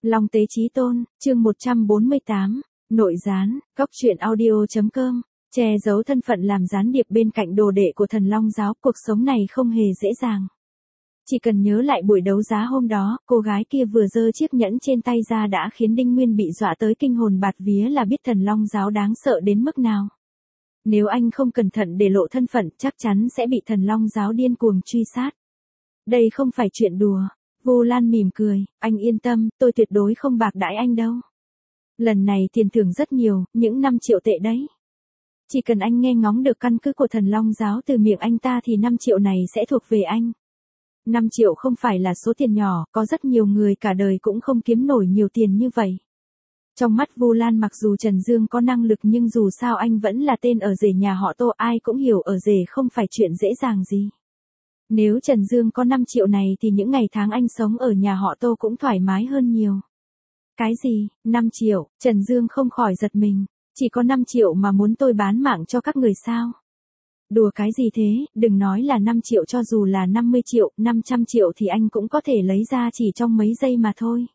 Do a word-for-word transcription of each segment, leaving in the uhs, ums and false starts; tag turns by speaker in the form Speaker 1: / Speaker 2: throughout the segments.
Speaker 1: Long Tế Chí Tôn, chương một trăm bốn mươi tám, nội gián, góc truyện audio chấm com, che giấu thân phận làm gián điệp bên cạnh đồ đệ của thần Long giáo, cuộc sống này không hề dễ dàng. Chỉ cần nhớ lại buổi đấu giá hôm đó, cô gái kia vừa giơ chiếc nhẫn trên tay ra đã khiến Đinh Nguyên bị dọa tới kinh hồn bạt vía là biết thần Long giáo đáng sợ đến mức nào. Nếu anh không cẩn thận để lộ thân phận, chắc chắn sẽ bị thần Long giáo điên cuồng truy sát. Đây không phải chuyện đùa. Vu Lan mỉm cười, anh yên tâm, tôi tuyệt đối không bạc đãi anh đâu. Lần này tiền thưởng rất nhiều, những năm triệu tệ đấy. Chỉ cần anh nghe ngóng được căn cứ của thần Long giáo từ miệng anh ta thì năm triệu này sẽ thuộc về anh. năm triệu không phải là số tiền nhỏ, có rất nhiều người cả đời cũng không kiếm nổi nhiều tiền như vậy. Trong mắt Vu Lan, mặc dù Trần Dương có năng lực nhưng dù sao anh vẫn là tên ở rể nhà họ Tô, ai cũng hiểu ở rể không phải chuyện dễ dàng gì. Nếu Trần Dương có năm triệu này thì những ngày tháng anh sống ở nhà họ Tô cũng thoải mái hơn nhiều. Cái gì, năm triệu, Trần Dương không khỏi giật mình, chỉ có năm triệu mà muốn tôi bán mạng cho các người sao? Đùa cái gì thế, đừng nói là năm triệu, cho dù là năm mươi triệu, năm trăm triệu thì anh cũng có thể lấy ra chỉ trong mấy giây mà thôi.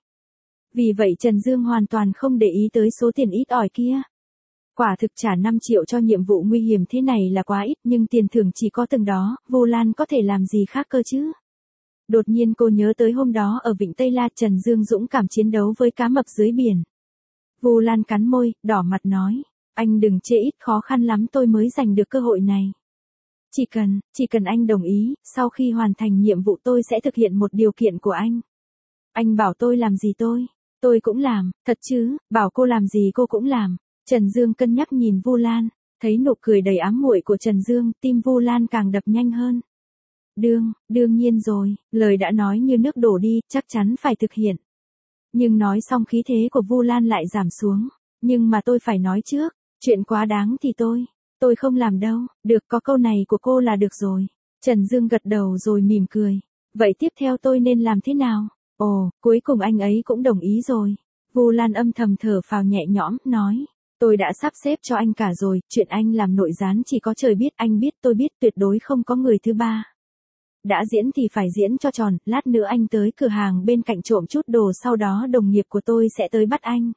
Speaker 1: Vì vậy Trần Dương hoàn toàn không để ý tới số tiền ít ỏi kia. Quả thực trả năm triệu cho nhiệm vụ nguy hiểm thế này là quá ít, nhưng tiền thưởng chỉ có từng đó, Vu Lan có thể làm gì khác cơ chứ? Đột nhiên cô nhớ tới hôm đó ở Vịnh Tây La, Trần Dương dũng cảm chiến đấu với cá mập dưới biển. Vu Lan cắn môi, đỏ mặt nói, anh đừng chê ít, khó khăn lắm tôi mới giành được cơ hội này. Chỉ cần, chỉ cần anh đồng ý, sau khi hoàn thành nhiệm vụ tôi sẽ thực hiện một điều kiện của anh. Anh bảo tôi làm gì tôi, tôi cũng làm, thật chứ, bảo cô làm gì cô cũng làm. Trần Dương cân nhắc nhìn Vu Lan, thấy nụ cười đầy ám muội của Trần Dương, tim Vu Lan càng đập nhanh hơn. Đương, đương nhiên rồi, lời đã nói như nước đổ đi, chắc chắn phải thực hiện. Nhưng nói xong khí thế của Vu Lan lại giảm xuống, nhưng mà tôi phải nói trước, chuyện quá đáng thì tôi, tôi không làm đâu, được, có câu này của cô là được rồi. Trần Dương gật đầu rồi mỉm cười, vậy tiếp theo tôi nên làm thế nào? Ồ, cuối cùng anh ấy cũng đồng ý rồi. Vu Lan âm thầm thở phào nhẹ nhõm, nói. Tôi đã sắp xếp cho anh cả rồi, chuyện anh làm nội gián chỉ có trời biết, anh biết, tôi biết, tuyệt đối không có người thứ ba. Đã diễn thì phải diễn cho tròn, lát nữa anh tới cửa hàng bên cạnh trộm chút đồ, sau đó đồng nghiệp của tôi sẽ tới bắt anh.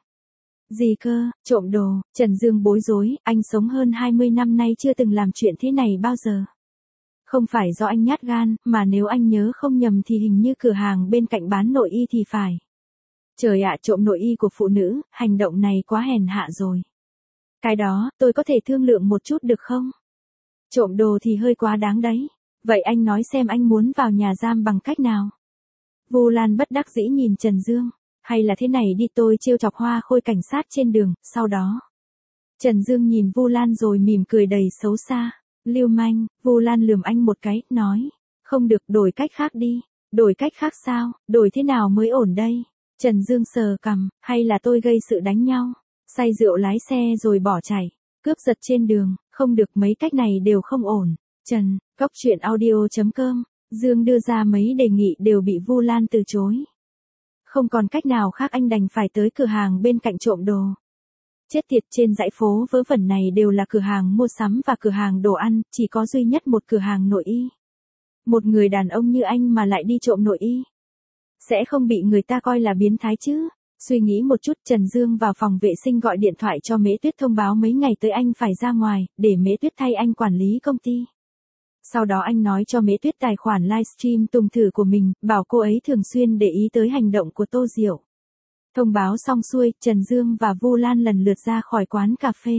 Speaker 1: Gì cơ, trộm đồ? Trần Dương bối rối, anh sống hơn hai mươi năm nay chưa từng làm chuyện thế này bao giờ. Không phải do anh nhát gan, mà nếu anh nhớ không nhầm thì hình như cửa hàng bên cạnh bán nội y thì phải. Trời ạ, trộm nội y của phụ nữ, hành động này quá hèn hạ rồi. Cái đó, tôi có thể thương lượng một chút được không? Trộm đồ thì hơi quá đáng đấy. Vậy anh nói xem anh muốn vào nhà giam bằng cách nào? Vu Lan bất đắc dĩ nhìn Trần Dương. Hay là thế này đi, tôi trêu chọc Hoa Khôi cảnh sát trên đường, sau đó. Trần Dương nhìn Vu Lan rồi mỉm cười đầy xấu xa. Lưu manh, Vu Lan lườm anh một cái, nói. Không được, đổi cách khác đi. Đổi cách khác sao, đổi thế nào mới ổn đây? Trần Dương sờ cằm, hay là tôi gây sự đánh nhau? Say rượu lái xe rồi bỏ chạy, cướp giật trên đường, không được, mấy cách này đều không ổn. Trần, góc truyện audio chấm com, Dương đưa ra mấy đề nghị đều bị Vu Lan từ chối. Không còn cách nào khác, anh đành phải tới cửa hàng bên cạnh trộm đồ. Chết tiệt, trên dãy phố vớ vẩn này đều là cửa hàng mua sắm và cửa hàng đồ ăn, chỉ có duy nhất một cửa hàng nội y. Một người đàn ông như anh mà lại đi trộm nội y. Sẽ không bị người ta coi là biến thái chứ? Suy nghĩ một chút, Trần Dương vào phòng vệ sinh gọi điện thoại cho Mễ Tuyết thông báo mấy ngày tới anh phải ra ngoài, để Mễ Tuyết thay anh quản lý công ty. Sau đó anh nói cho Mễ Tuyết tài khoản livestream tùng thử của mình, bảo cô ấy thường xuyên để ý tới hành động của Tô Diệu. Thông báo xong xuôi, Trần Dương và Vu Lan lần lượt ra khỏi quán cà phê.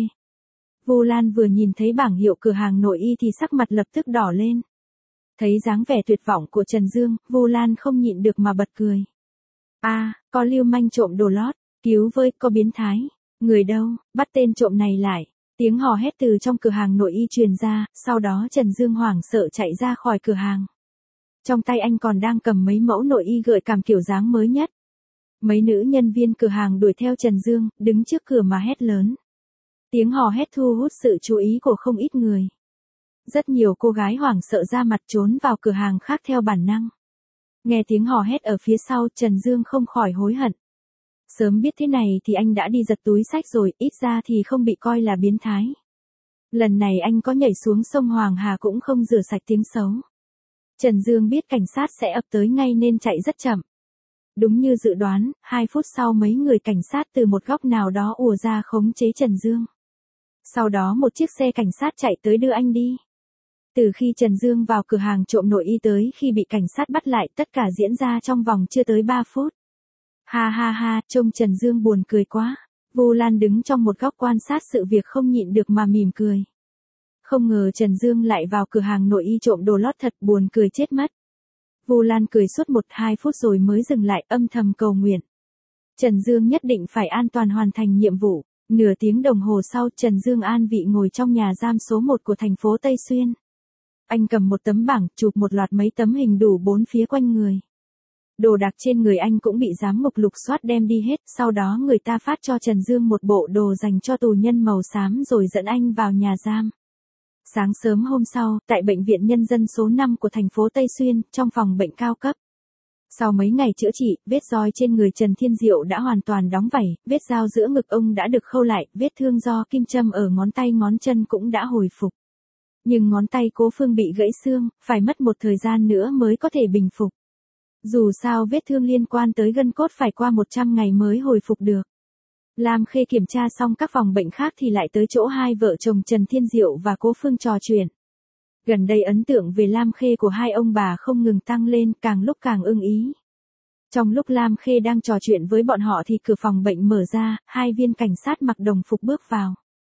Speaker 1: Vu Lan vừa nhìn thấy bảng hiệu cửa hàng nội y thì sắc mặt lập tức đỏ lên. Thấy dáng vẻ tuyệt vọng của Trần Dương, Vu Lan không nhịn được mà bật cười. A, à, có lưu manh trộm đồ lót, cứu với, có biến thái. Người đâu, bắt tên trộm này lại. Tiếng hò hét từ trong cửa hàng nội y truyền ra, sau đó Trần Dương hoảng sợ chạy ra khỏi cửa hàng. Trong tay anh còn đang cầm mấy mẫu nội y gợi cảm kiểu dáng mới nhất. Mấy nữ nhân viên cửa hàng đuổi theo Trần Dương, đứng trước cửa mà hét lớn. Tiếng hò hét thu hút sự chú ý của không ít người. Rất nhiều cô gái hoảng sợ ra mặt trốn vào cửa hàng khác theo bản năng. Nghe tiếng hò hét ở phía sau, Trần Dương không khỏi hối hận. Sớm biết thế này thì anh đã đi giật túi xách rồi, ít ra thì không bị coi là biến thái. Lần này anh có nhảy xuống sông Hoàng Hà cũng không rửa sạch tiếng xấu. Trần Dương biết cảnh sát sẽ ập tới ngay nên chạy rất chậm. Đúng như dự đoán, hai phút sau mấy người cảnh sát từ một góc nào đó ùa ra khống chế Trần Dương. Sau đó một chiếc xe cảnh sát chạy tới đưa anh đi. Từ khi Trần Dương vào cửa hàng trộm nội y tới khi bị cảnh sát bắt lại, tất cả diễn ra trong vòng chưa tới ba phút. Ha ha ha, trông Trần Dương buồn cười quá. Vu Lan đứng trong một góc quan sát sự việc không nhịn được mà mỉm cười. Không ngờ Trần Dương lại vào cửa hàng nội y trộm đồ lót, thật buồn cười chết mất. Vu Lan cười suốt một hai phút rồi mới dừng lại, âm thầm cầu nguyện. Trần Dương nhất định phải an toàn hoàn thành nhiệm vụ. Nửa tiếng đồng hồ sau, Trần Dương an vị ngồi trong nhà giam số một của thành phố Tây Xuyên. Anh cầm một tấm bảng, chụp một loạt mấy tấm hình đủ bốn phía quanh người. Đồ đạc trên người anh cũng bị giám ngục lục soát đem đi hết, sau đó người ta phát cho Trần Dương một bộ đồ dành cho tù nhân màu xám rồi dẫn anh vào nhà giam. Sáng sớm hôm sau, tại Bệnh viện Nhân dân số năm của thành phố Tây Xuyên, trong phòng bệnh cao cấp. Sau mấy ngày chữa trị, vết roi trên người Trần Thiên Diệu đã hoàn toàn đóng vảy, vết dao giữa ngực ông đã được khâu lại, vết thương do kim châm ở ngón tay ngón chân cũng đã hồi phục. Nhưng ngón tay Cố Phương bị gãy xương, phải mất một thời gian nữa mới có thể bình phục. Dù sao vết thương liên quan tới gân cốt phải qua một trăm ngày mới hồi phục được. Lam Khê kiểm tra xong các phòng bệnh khác thì lại tới chỗ hai vợ chồng Trần Thiên Diệu và Cố Phương trò chuyện. Gần đây ấn tượng về Lam Khê của hai ông bà không ngừng tăng lên, càng lúc càng ưng ý. Trong lúc Lam Khê đang trò chuyện với bọn họ thì cửa phòng bệnh mở ra, hai viên cảnh sát mặc đồng phục bước vào.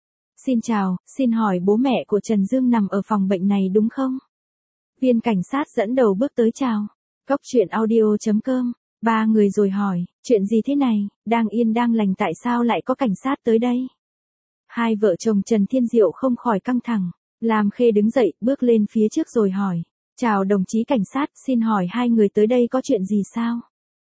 Speaker 1: Xin chào, xin hỏi bố mẹ của Trần Dương nằm ở phòng bệnh này đúng không? Viên cảnh sát dẫn đầu bước tới chào. Cóc truyện audio chấm com. Ba người rồi hỏi, chuyện gì thế này, đang yên đang lành tại sao lại có cảnh sát tới đây? Hai vợ chồng Trần Thiên Diệu không khỏi căng thẳng. Lam Khê đứng dậy, bước lên phía trước rồi hỏi. Chào đồng chí cảnh sát, xin hỏi hai người tới đây có chuyện gì sao?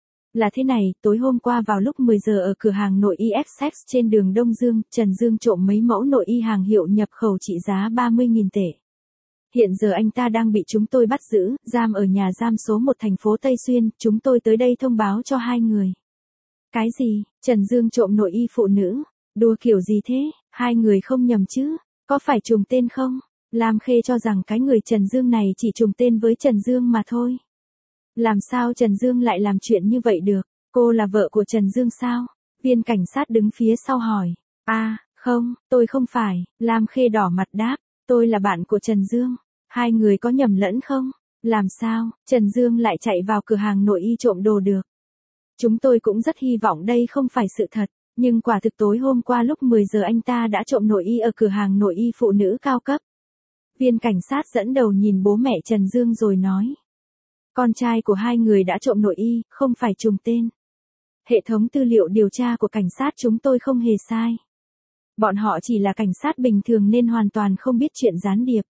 Speaker 1: Là thế này, tối hôm qua vào lúc mười giờ ở cửa hàng nội y Essex trên đường Đông Dương, Trần Dương trộm mấy mẫu nội y hàng hiệu nhập khẩu trị giá ba mươi nghìn tệ. Hiện giờ anh ta đang bị chúng tôi bắt giữ, giam ở nhà giam số một thành phố Tây Xuyên, chúng tôi tới đây thông báo cho hai người. Cái gì, Trần Dương trộm nội y phụ nữ? Đùa kiểu gì thế, hai người không nhầm chứ, có phải trùng tên không? Lam Khê cho rằng cái người Trần Dương này chỉ trùng tên với Trần Dương mà thôi. Làm sao Trần Dương lại làm chuyện như vậy được? Cô là vợ của Trần Dương sao? Viên cảnh sát đứng phía sau hỏi. À, không, tôi không phải. Lam Khê đỏ mặt đáp. Tôi là bạn của Trần Dương. Hai người có nhầm lẫn không? Làm sao, Trần Dương lại chạy vào cửa hàng nội y trộm đồ được? Chúng tôi cũng rất hy vọng đây không phải sự thật. Nhưng quả thực tối hôm qua lúc mười giờ anh ta đã trộm nội y ở cửa hàng nội y phụ nữ cao cấp. Viên cảnh sát dẫn đầu nhìn bố mẹ Trần Dương rồi nói. Con trai của hai người đã trộm nội y, không phải trùng tên. Hệ thống tư liệu điều tra của cảnh sát chúng tôi không hề sai. Bọn họ chỉ là cảnh sát bình thường nên hoàn toàn không biết chuyện gián điệp.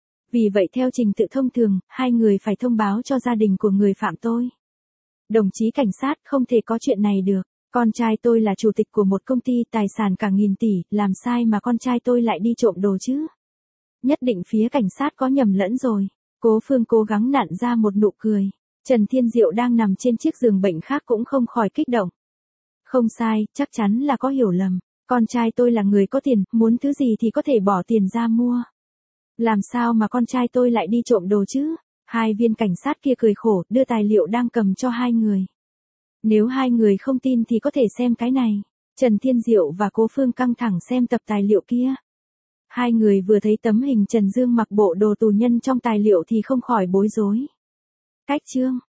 Speaker 1: Vì vậy theo trình tự thông thường, hai người phải thông báo cho gia đình của người phạm tội. Đồng chí cảnh sát, không thể có chuyện này được. Con trai tôi là chủ tịch của một công ty tài sản cả nghìn tỷ, làm sai mà con trai tôi lại đi trộm đồ chứ? Nhất định phía cảnh sát có nhầm lẫn rồi. Cố Phương cố gắng nặn ra một nụ cười. Trần Thiên Diệu đang nằm trên chiếc giường bệnh khác cũng không khỏi kích động. Không sai, chắc chắn là có hiểu lầm. Con trai tôi là người có tiền, muốn thứ gì thì có thể bỏ tiền ra mua. Làm sao mà con trai tôi lại đi trộm đồ chứ? Hai viên cảnh sát kia cười khổ, đưa tài liệu đang cầm cho hai người. Nếu hai người không tin thì có thể xem cái này. Trần Thiên Diệu và Cố Phương căng thẳng xem tập tài liệu kia. Hai người vừa thấy tấm hình Trần Dương mặc bộ đồ tù nhân trong tài liệu thì không khỏi bối rối. Cách chương